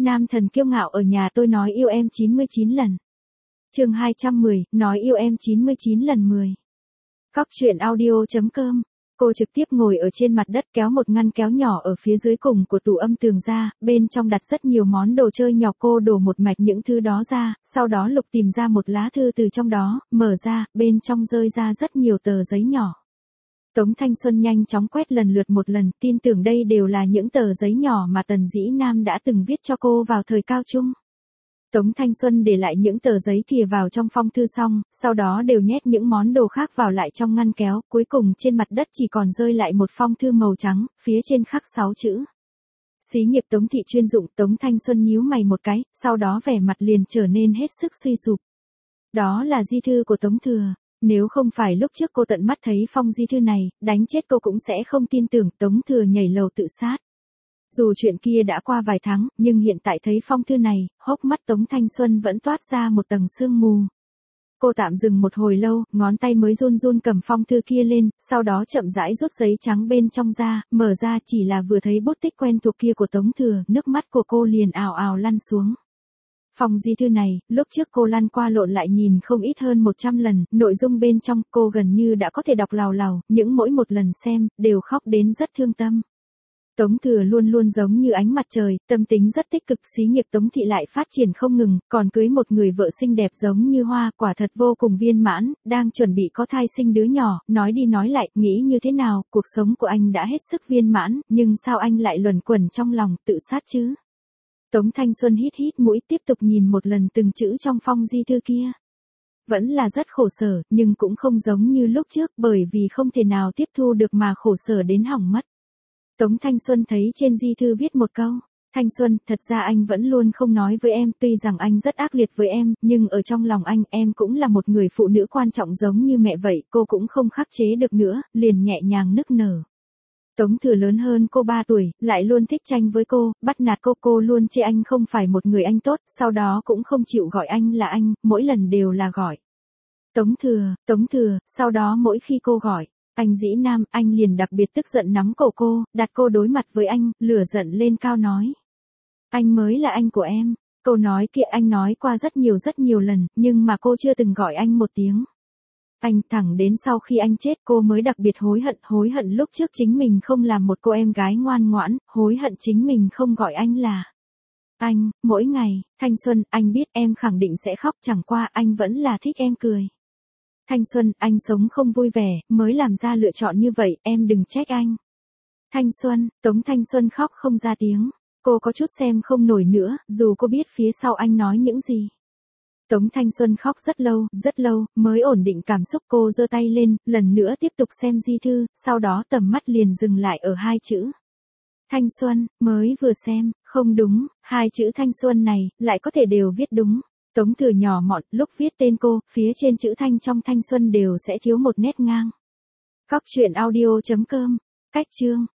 Nam thần kiêu ngạo ở nhà tôi nói yêu em 99 lần. Chương 210, nói yêu em 99 lần 10. Cóc truyện audio.com. Cô trực tiếp ngồi ở trên mặt đất kéo một ngăn kéo nhỏ ở phía dưới cùng của tủ âm tường ra, bên trong đặt rất nhiều món đồ chơi nhỏ. Cô đổ một mạch những thứ đó ra, sau đó lục tìm ra một lá thư từ trong đó, mở ra, bên trong rơi ra rất nhiều tờ giấy nhỏ. Tống Thanh Xuân nhanh chóng quét lần lượt một lần, tin tưởng đây đều là những tờ giấy nhỏ mà Tần Dĩ Nam đã từng viết cho cô vào thời cao trung. Tống Thanh Xuân để lại những tờ giấy kia vào trong phong thư xong, sau đó đều nhét những món đồ khác vào lại trong ngăn kéo, cuối cùng trên mặt đất chỉ còn rơi lại một phong thư màu trắng, phía trên khắc 6 chữ. Xí nghiệp Tống thị chuyên dụng. Tống Thanh Xuân nhíu mày một cái, sau đó vẻ mặt liền trở nên hết sức suy sụp. Đó là di thư của Tống Thừa. Nếu không phải lúc trước cô tận mắt thấy phong di thư này, đánh chết cô cũng sẽ không tin tưởng Tống Thừa nhảy lầu tự sát. Dù chuyện kia đã qua vài tháng, nhưng hiện tại thấy phong thư này, hốc mắt Tống Thanh Xuân vẫn toát ra một tầng sương mù. Cô tạm dừng một hồi lâu, ngón tay mới run run cầm phong thư kia lên, sau đó chậm rãi rút giấy trắng bên trong ra, mở ra chỉ là vừa thấy bút tích quen thuộc kia của Tống Thừa, nước mắt của cô liền ào ào lăn xuống. Phong di thư này, lúc trước cô lăn qua lộn lại nhìn không ít hơn 100 lần, nội dung bên trong cô gần như đã có thể đọc lào lào, những mỗi một lần xem, đều khóc đến rất thương tâm. Tống Thừa luôn luôn giống như ánh mặt trời, tâm tính rất tích cực, xí nghiệp Tống thị lại phát triển không ngừng, còn cưới một người vợ xinh đẹp giống như hoa, quả thật vô cùng viên mãn, đang chuẩn bị có thai sinh đứa nhỏ, nói đi nói lại, nghĩ như thế nào, cuộc sống của anh đã hết sức viên mãn, nhưng sao anh lại luẩn quẩn trong lòng, tự sát chứ? Tống Thanh Xuân hít hít mũi tiếp tục nhìn một lần từng chữ trong phong di thư kia. Vẫn là rất khổ sở, nhưng cũng không giống như lúc trước, bởi vì không thể nào tiếp thu được mà khổ sở đến hỏng mất. Tống Thanh Xuân thấy trên di thư viết một câu, Thanh Xuân, thật ra anh vẫn luôn không nói với em, tuy rằng anh rất ác liệt với em, nhưng ở trong lòng anh, em cũng là một người phụ nữ quan trọng giống như mẹ vậy, cô cũng không khắc chế được nữa, liền nhẹ nhàng nức nở. Tống Thừa lớn hơn cô 3 tuổi, lại luôn thích tranh với cô, bắt nạt cô luôn chê anh không phải một người anh tốt, sau đó cũng không chịu gọi anh là anh, mỗi lần đều là gọi Tống Thừa, sau đó mỗi khi cô gọi anh Dĩ Nam, anh liền đặc biệt tức giận nắm cổ cô, đặt cô đối mặt với anh, lửa giận lên cao nói. Anh mới là anh của em. Câu nói kia anh nói qua rất nhiều lần, nhưng mà cô chưa từng gọi anh một tiếng. Anh thẳng đến sau khi anh chết cô mới đặc biệt hối hận lúc trước chính mình không làm một cô em gái ngoan ngoãn, hối hận chính mình không gọi anh là anh, mỗi ngày. Thanh Xuân, anh biết em khẳng định sẽ khóc, chẳng qua anh vẫn là thích em cười. Thanh Xuân, anh sống không vui vẻ, mới làm ra lựa chọn như vậy, em đừng trách anh. Thanh Xuân, Tống Thanh Xuân khóc không ra tiếng. Cô có chút xem không nổi nữa, dù cô biết phía sau anh nói những gì. Tống Thanh Xuân khóc rất lâu, mới ổn định cảm xúc. Cô giơ tay lên, lần nữa tiếp tục xem di thư, sau đó tầm mắt liền dừng lại ở 2 chữ. Thanh Xuân, mới vừa xem, không đúng, 2 chữ Thanh Xuân này, lại có thể đều viết đúng. Tống Thừa nhỏ mọn, lúc viết tên cô, phía trên chữ Thanh trong Thanh Xuân đều sẽ thiếu một nét ngang. Cóc truyện audio.com, cách chương.